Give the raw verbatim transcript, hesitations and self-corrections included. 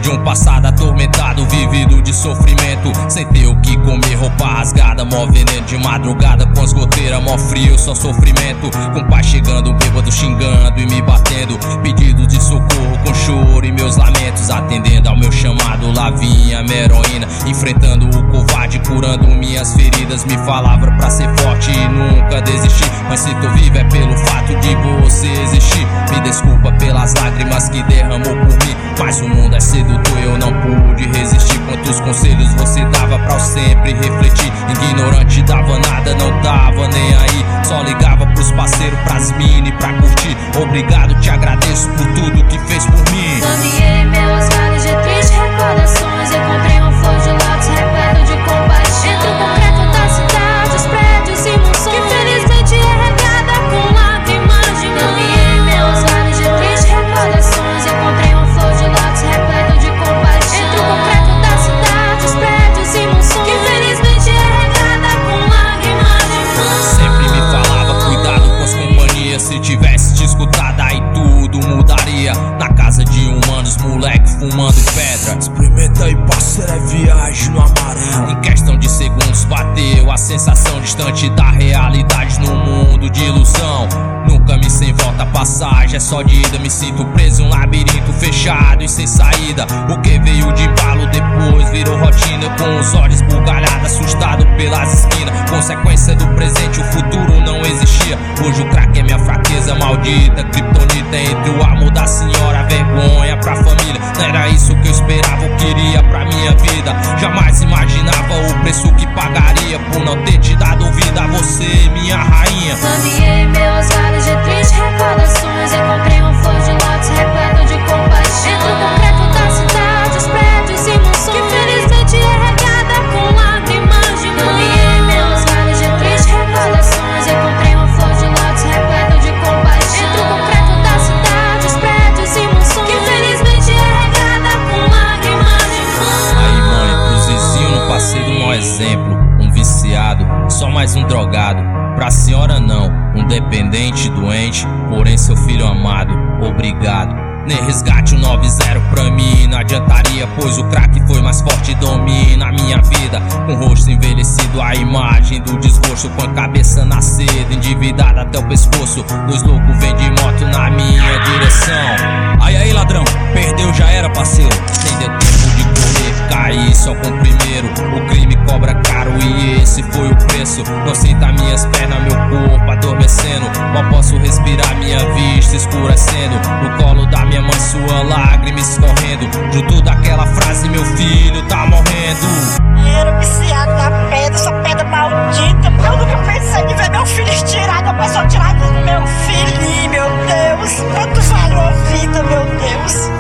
de um passado atormentado, vivido de sofrimento, sem ter o que comer, roupa rasgada, mó veneno de madrugada, com as goteiras, mó frio, só sofrimento. Com o pai chegando, bêbado, xingando e me batendo, pedidos de socorro com choro e meus lamentos, atendendo ao meu chamado, lá vinha minha heroína, enfrentando o covarde, curando minhas feridas. Me falava pra ser forte e nunca desistir, mas se tô vivo é pelo fato de você existir. Me desculpa pelas lágrimas que derramou por mim, mas o mundo é sedutor, eu não pude resistir. Quantos conselhos você dava pra eu sempre refletir? Ignorante, dava nada, não tava nem aí, só ligava pros parceiros, pras mini, pra curtir. Obrigado, te agradeço por tudo que fez por mim. Caminhei meus vales de tristes recordações, encontrei um flor de lótus repleto de compaixão. Entre o concreto da cidade, os prédios e mansões, que felizmente é regada com lágrimas de mãe. Caminhei meus vales de tristes recordações, encontrei um flor de lótus repleto de compaixão. Entre o concreto da cidade, os prédios e mansões, que felizmente é regada com lágrimas de mãe. Sempre me falava, cuidado com as companhias, se tivesse te escutado aí tudo mudaria. Na casa de humanos, moleque fumando pedra. Experimenta aí, parceiro, é viagem no amarelo. Em questão de segundos bateu a sensação distante da realidade, no mundo de ilusão. Nunca me sem volta, passagem é só de ida. Me sinto preso em um labirinto fechado e sem saída. O que veio de embalo depois virou rotina, com os olhos bugalhados, assustado pelas esquinas. Consequência do presente, o futuro não existia. Hoje o crack é minha fraqueza maldita, criptonita entre o amor da senhora, vergonha pra família. Não era isso que eu esperava, eu queria pra minha vida. Jamais imaginava o preço que pagaria por não ter te dado vida a você, minha rainha. Caminhei meus vales de tristes recordações, encontrei um flor de lótus repleto de compaixão. Entre o concreto da cidade, os prédios e mansões, que felizmente é regada com lágrimas de mãe. Caminhei meus vales de tristes recordações, encontrei um flor de lótus repleto de compaixão. Entre o concreto da cidade, os prédios e mansões, que felizmente é regada com lágrimas de mãe. Aí mãe, pros vizinhos não passei do mau exemplo. Um viciado, só mais um drogado. Pra senhora não, um dependente doente, porém seu filho amado, obrigado. Nem resgate um nove zero pra mim não adiantaria, pois o crack foi mais forte e domina a minha vida. Com o rosto envelhecido, a imagem do desgosto, com a cabeça na seda, endividada até o pescoço. Dois loucos vêm de moto na minha direção. Aí aí, ladrão, perdeu, já era, parceiro. Nem deu tempo de correr, caí só com o primeiro. O crime cobra caro e esse foi o preço. Não sinta minhas pernas, meu corpo adormecendo. Mal posso respirar, minha vista escurecendo. No colo da minha mãe, sua lágrima escorrendo. Junto daquela frase, meu filho tá morrendo. Era viciado na pedra, essa pedra maldita. Eu nunca pensei em ver meu filho estirado. A pessoa tirada do meu filho, meu Deus. Quanto valeu a vida, meu Deus.